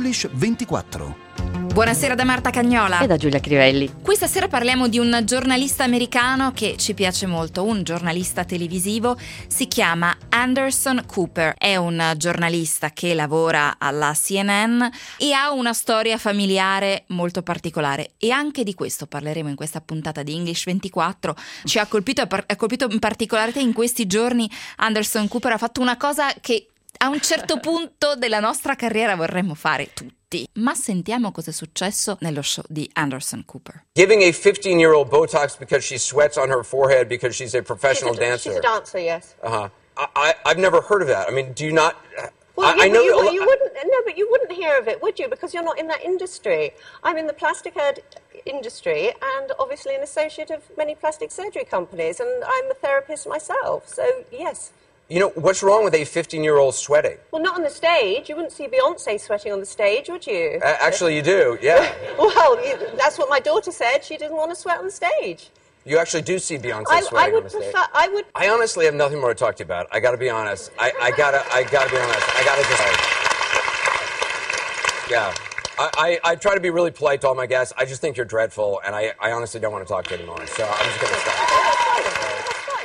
English 24. Buonasera da Marta Cagnola e da Giulia Crivelli. Questa sera parliamo di un giornalista americano che ci piace molto, un giornalista televisivo, si chiama Anderson Cooper, è un giornalista che lavora alla CNN e ha una storia familiare molto particolare, e anche di questo parleremo in questa puntata di English 24. Ci ha colpito in particolare in questi giorni. Anderson Cooper ha fatto una cosa che a un certo punto della nostra carriera vorremmo fare tutti. Ma sentiamo cosa è successo nello show di Anderson Cooper. Giving a 15-year-old Botox because she sweats on her forehead because she's a professional dancer. She's a dancer, yes. I've never heard of that. I mean, do you not? Well, I know you wouldn't. No, but you wouldn't hear of it, would you? Because you're not in that industry. I'm in the plastic industry, and obviously an associate of many plastic surgery companies, and I'm a therapist myself. So yes. You know, what's wrong with a 15-year-old sweating? Well, not on the stage. You wouldn't see Beyonce sweating on the stage, would you? Actually, you do, yeah. Well, that's what my daughter said. She didn't want to sweat on the stage. You actually do see Beyonce sweating on the stage. I honestly have nothing more to talk to you about. I got to be honest. I gotta be honest. I gotta just, yeah. I try to be really polite to all my guests. I just think you're dreadful, and I honestly don't want to talk to you anymore. So I'm just gonna stop.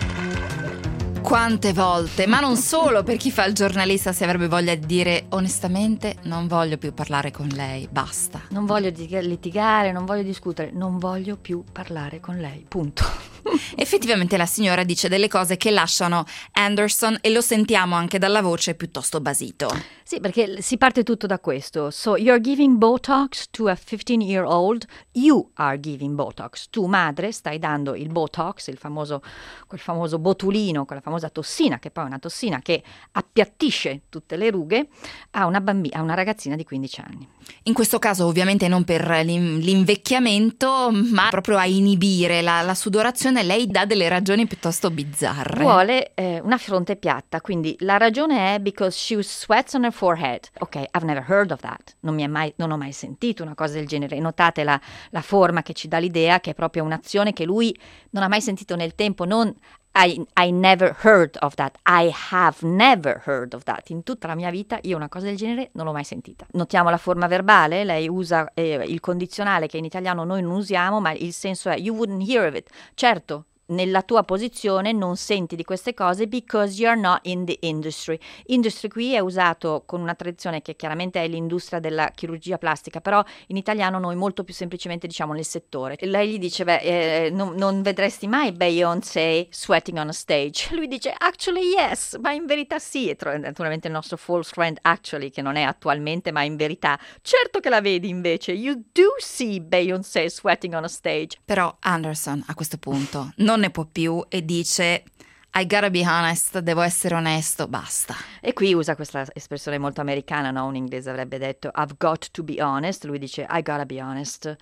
Quante volte, ma non solo, per chi fa il giornalista si avrebbe voglia di dire onestamente non voglio più parlare con lei, basta. Non voglio litigare, non voglio discutere, non voglio più parlare con lei, punto. Effettivamente la signora dice delle cose che lasciano Anderson, e lo sentiamo anche dalla voce, piuttosto basito. Sì, perché si parte tutto da questo. So you're giving Botox to a 15-year-old, you are giving Botox. Tu madre stai dando il Botox, quel famoso botulino, quella famosa tossina, che poi è una tossina che appiattisce tutte le rughe, a una ragazzina di 15 anni. In questo caso ovviamente non per l'invecchiamento, ma proprio a inibire la sudorazione. Lei dà delle ragioni piuttosto bizzarre. Vuole una fronte piatta, quindi la ragione è because she sweats on her forehead. Ok, I've never heard of that. Non ho mai sentito una cosa del genere. Notate la forma che ci dà l'idea che è proprio un'azione che lui non ha mai sentito nel tempo, non I never heard of that, I have never heard of that. In tutta la mia vita io una cosa del genere non l'ho mai sentita. Notiamo la forma verbale, lei usa il condizionale che in italiano noi non usiamo, ma il senso è you wouldn't hear of it. Certo, nella tua posizione non senti di queste cose because you're not in the industry. Industry qui è usato con una tradizione che chiaramente è l'industria della chirurgia plastica, però in italiano noi molto più semplicemente diciamo nel settore. Lei gli dice non vedresti mai Beyoncé sweating on a stage. Lui dice actually yes, ma in verità sì. E naturalmente il nostro false friend actually, che non è attualmente ma in verità, certo che la vedi invece, you do see Beyoncé sweating on a stage. Però Anderson a questo punto non ne può più e dice I gotta be honest, devo essere onesto, basta. E qui usa questa espressione molto americana, no? Un inglese avrebbe detto I've got to be honest, lui dice I gotta be honest.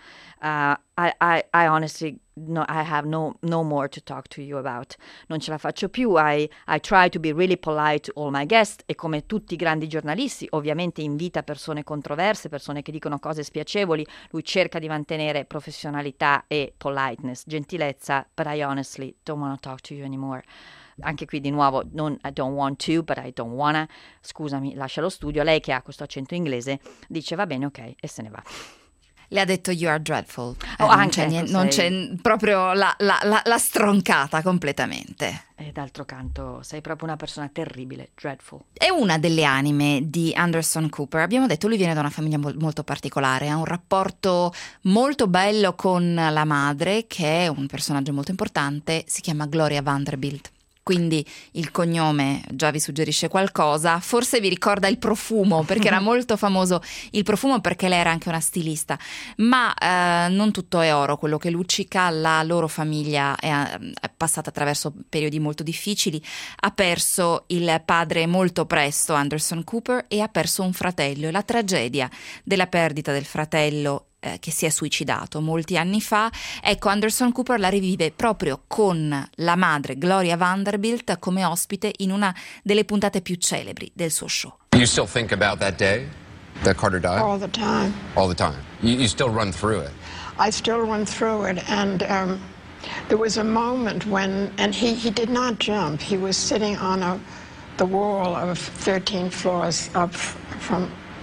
I honestly I have no more to talk to you about. Non ce la faccio più. I try to be really polite to all my guests, e come tutti i grandi giornalisti ovviamente invita persone controverse, persone che dicono cose spiacevoli. Lui cerca di mantenere professionalità e politeness, gentilezza, but I honestly don't want to talk to you anymore. Anche qui di nuovo non I don't want to, but I don't wanna. Scusami, lascia lo studio. Lei che ha questo accento inglese dice va bene, ok, e se ne va. Le ha detto you are dreadful. Non c'è proprio la stroncata completamente. E d'altro canto sei proprio una persona terribile, dreadful. È una delle anime di Anderson Cooper. Abbiamo detto lui viene da una famiglia molto particolare, ha un rapporto molto bello con la madre, che è un personaggio molto importante, si chiama Gloria Vanderbilt. Quindi il cognome già vi suggerisce qualcosa, forse vi ricorda il profumo, perché era molto famoso il profumo, perché lei era anche una stilista, ma non tutto è oro quello che luccica. La loro famiglia è passata attraverso periodi molto difficili, ha perso il padre molto presto, Anderson Cooper, e ha perso un fratello, e la tragedia della perdita del fratello che si è suicidato molti anni fa, ecco, Anderson Cooper la rivive proprio con la madre Gloria Vanderbilt come ospite in una delle puntate più celebri del suo show. You still think about that day that Carter died? All the time. All the time. You still run through it? I still run through it, and there was a moment when, and he did not jump. He was sitting on the wall of 13 floors up from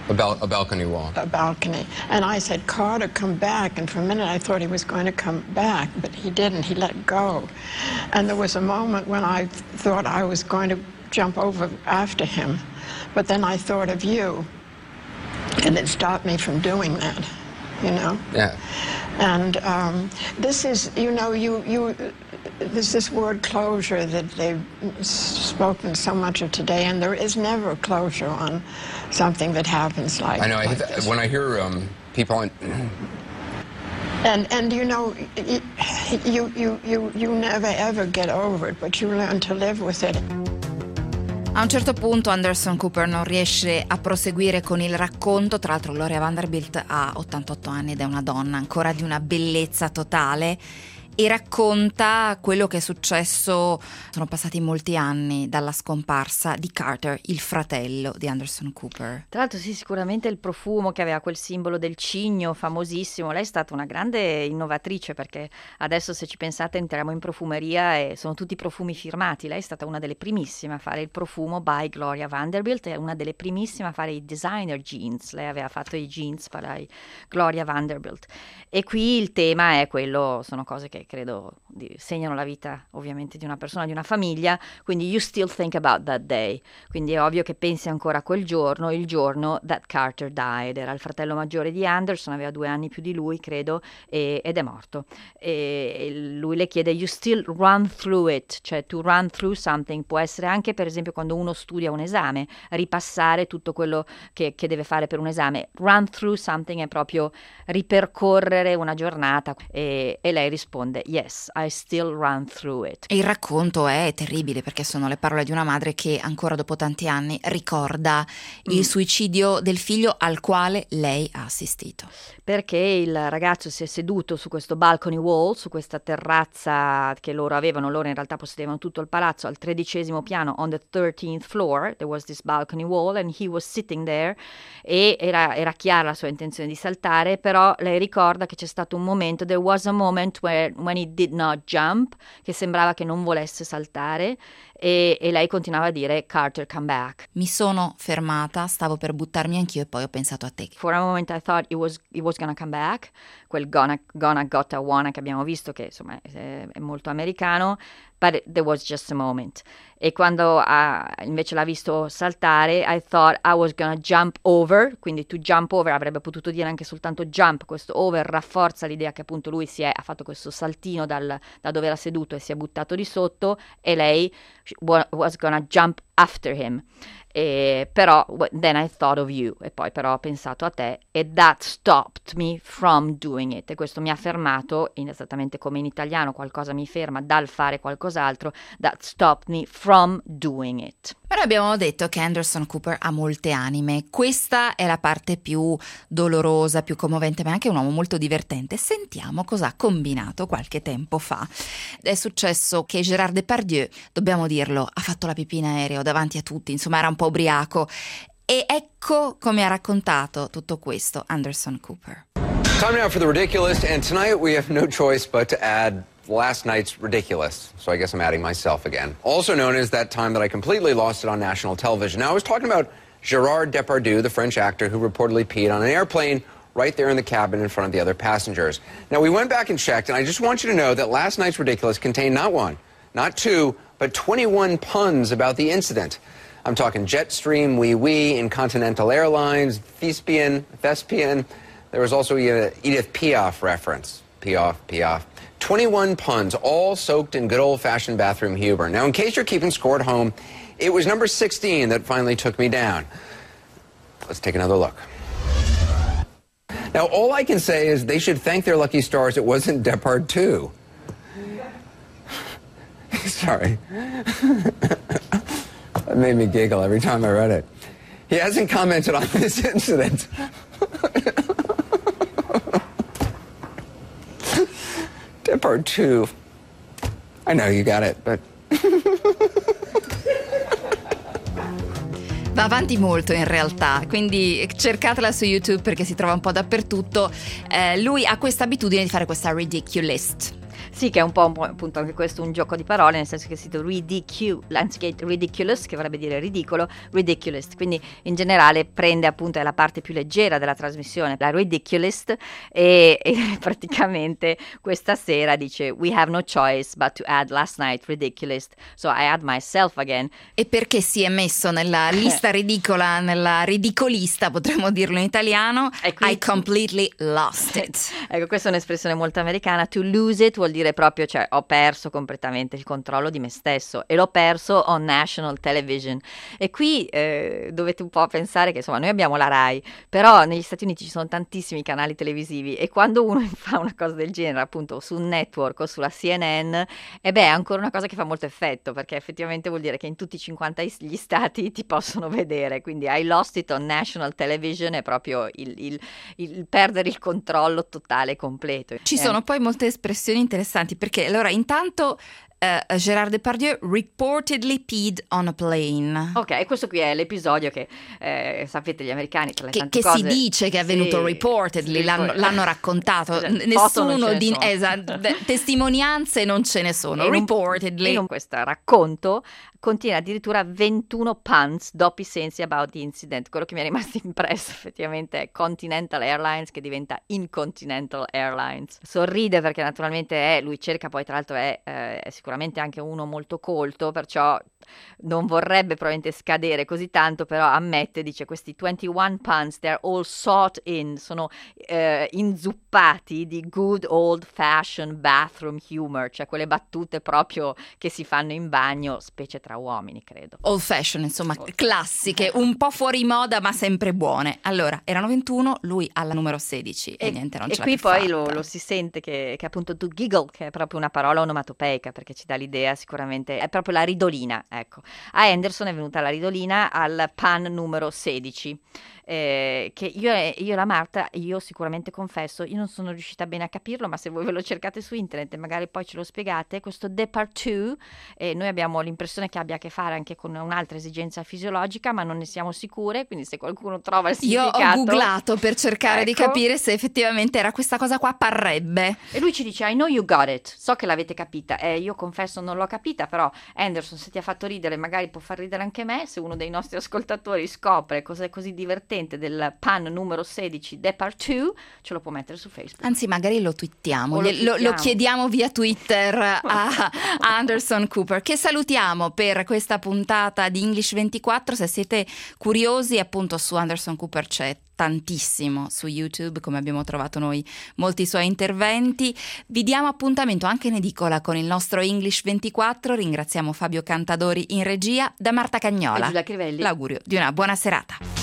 A balcony wall. A balcony. And I said, Carter, come back. And for a minute I thought he was going to come back, but he didn't. He let go. And there was a moment when I thought I was going to jump over after him. But then I thought of you, and it stopped me from doing that, you know? Yeah. And this is, you know, there's this word closure that they've spoken so much of today, and there is never closure on something that happens like. I know. This. When I hear people. And you know, you never ever get over it, but you learn to live with it. A un certo punto Anderson Cooper non riesce a proseguire con il racconto. Tra l'altro Gloria Vanderbilt ha 88 anni ed è una donna ancora di una bellezza totale, e racconta quello che è successo. Sono passati molti anni dalla scomparsa di Carter, il fratello di Anderson Cooper. Tra l'altro sì, sicuramente il profumo che aveva quel simbolo del cigno famosissimo. Lei è stata una grande innovatrice, perché adesso, se ci pensate, entriamo in profumeria e sono tutti profumi firmati. Lei è stata una delle primissime a fare il profumo by Gloria Vanderbilt, e una delle primissime a fare i designer jeans. Lei aveva fatto i jeans per Gloria Vanderbilt. E qui il tema è quello, sono cose che credo segnano la vita ovviamente di una persona, di una famiglia, quindi you still think about that day, quindi è ovvio che pensi ancora a quel giorno, il giorno that Carter died. Era il fratello maggiore di Anderson, aveva 2 anni più di lui credo, ed è morto, e lui le chiede you still run through it, cioè to run through something può essere anche, per esempio, quando uno studia un esame, ripassare tutto quello che deve fare per un esame. Run through something è proprio ripercorrere una giornata, e lei risponde yes, I still run through it. E il racconto è terribile, perché sono le parole di una madre che ancora dopo tanti anni ricorda il suicidio del figlio al quale lei ha assistito. Perché il ragazzo si è seduto su questo balcony wall, su questa terrazza che loro avevano. Loro in realtà possedevano tutto il palazzo al 13° piano, on the 13th floor there was this balcony wall and he was sitting there, e era chiara la sua intenzione di saltare, però lei ricorda che c'è stato un momento, there was a moment when he did not jump, che sembrava che non volesse saltare, e lei continuava a dire Carter, come back. Mi sono fermata, stavo per buttarmi anch'io, e poi ho pensato a te. For a moment I thought it was gonna come back, quel gonna, gotta, wanna che abbiamo visto, che insomma è molto americano, but there was just a moment. E quando invece l'ha visto saltare, I thought I was gonna jump over, quindi to jump over avrebbe potuto dire anche soltanto jump, questo over rafforza l'idea che appunto lui ha fatto questo saltino da dove era seduto e si è buttato di sotto, e lei was gonna jump after him. Però then I thought of you, e poi però ho pensato a te, e that stopped me from doing it, e questo mi ha fermato, esattamente come in italiano qualcosa mi ferma dal fare qualcos'altro, that stopped me from doing it. Però abbiamo detto che Anderson Cooper ha molte anime. Questa è la parte più dolorosa, più commovente, ma è anche un uomo molto divertente. Sentiamo cosa ha combinato qualche tempo fa. È successo che Gérard Depardieu, dobbiamo dirlo, ha fatto la pipì in aereo davanti a tutti, insomma era un po' ubriaco, e ecco come ha raccontato tutto questo Anderson Cooper. Time now for the ridiculous, and tonight we have no choice but to add last night's ridiculous. So I guess I'm adding myself again. Also known as that time that I completely lost it on national television. Now I was talking about Gérard Depardieu, the French actor who reportedly peed on an airplane right there in the cabin in front of the other passengers. Now we went back and checked, and I just want you to know that last night's ridiculous contained not 1, not 2, but 21 puns about the incident. I'm talking Jetstream, Wee Wee, Intercontinental Airlines, Thespian. There was also an Edith Piaf reference. Piaf. 21 puns, all soaked in good old-fashioned bathroom humor. Now, in case you're keeping score at home, it was number 16 that finally took me down. Let's take another look. Now, all I can say is they should thank their lucky stars it wasn't Depardieu. Sorry. That made me giggle every time I read it. He hasn't commented on this incident. Depardieu. I know you got it, but... Va avanti molto in realtà, quindi cercatela su YouTube perché si trova un po' dappertutto. Lui ha questa abitudine di fare questa ridiculous. Sì, che è un po' appunto anche questo un gioco di parole, nel senso che si dice ridiculous, che vorrebbe dire ridicolo, ridiculous, quindi in generale prende appunto è la parte più leggera della trasmissione, la ridiculous, e praticamente questa sera dice we have no choice but to add last night ridiculous, so I add myself again. E perché si è messo nella lista ridicola, nella ridicolista, potremmo dirlo in italiano, I completely lost it. Ecco, questa è un'espressione molto americana, to lose it vuol dire proprio, cioè ho perso completamente il controllo di me stesso, e l'ho perso on national television. E qui dovete un po' pensare che insomma noi abbiamo la Rai, però negli Stati Uniti ci sono tantissimi canali televisivi, e quando uno fa una cosa del genere appunto su un network o sulla CNN, è ancora una cosa che fa molto effetto, perché effettivamente vuol dire che in tutti i 50 gli stati ti possono vedere, quindi I lost it on national television è proprio il perdere il controllo totale e completo. Ci sono poi molte espressioni interessanti, perché allora intanto Gérard Depardieu reportedly peed on a plane. Ok, questo qui è l'episodio che sapete gli americani tra le tante che cose, si dice che è avvenuto reportedly, l'hanno raccontato, nessuno di testimonianze non ce ne sono, reportedly. In questo racconto contiene addirittura 21 puns, doppi sensi about the incident. Quello che mi è rimasto impresso effettivamente è Continental Airlines che diventa Incontinental Airlines. Sorride perché naturalmente lui cerca, poi tra l'altro è sicuramente anche uno molto colto, perciò non vorrebbe probabilmente scadere così tanto, però ammette, dice questi 21 puns, they're all sought in, sono inzuppati di good old fashioned bathroom humor, cioè quelle battute proprio che si fanno in bagno, specie tra uomini, credo. Old fashion, insomma, classiche, un po' fuori moda ma sempre buone. Allora, erano 21, lui alla numero 16 e niente, non ce l'ha più fatta. E qui poi lo si sente che appunto to giggle, che è proprio una parola onomatopeica, perché ci dà l'idea sicuramente, è proprio la ridolina, ecco. A Anderson è venuta la ridolina al pan numero 16. Che io e la Marta, io sicuramente confesso, io non sono riuscita bene a capirlo, ma se voi ve lo cercate su internet e magari poi ce lo spiegate, questo departure, noi abbiamo l'impressione che abbia a che fare anche con un'altra esigenza fisiologica, ma non ne siamo sicure, quindi se qualcuno trova il significato... Io ho googlato per cercare di capire se effettivamente era questa cosa qua, parrebbe. E lui ci dice, I know you got it, so che l'avete capita, io confesso non l'ho capita, però Anderson, se ti ha fatto ridere, magari può far ridere anche me, se uno dei nostri ascoltatori scopre cos'è così divertente del pan numero 16 Departure, ce lo può mettere su Facebook. Anzi, magari lo twittiamo, lo chiediamo via Twitter a Anderson Cooper, che salutiamo per questa puntata di English 24. Se siete curiosi, appunto su Anderson Cooper c'è tantissimo su YouTube, come abbiamo trovato noi molti suoi interventi. Vi diamo appuntamento anche in edicola con il nostro English 24. Ringraziamo Fabio Cantadori in regia. Da Marta Cagnola e Giulia Crivelli, l'augurio di una buona serata.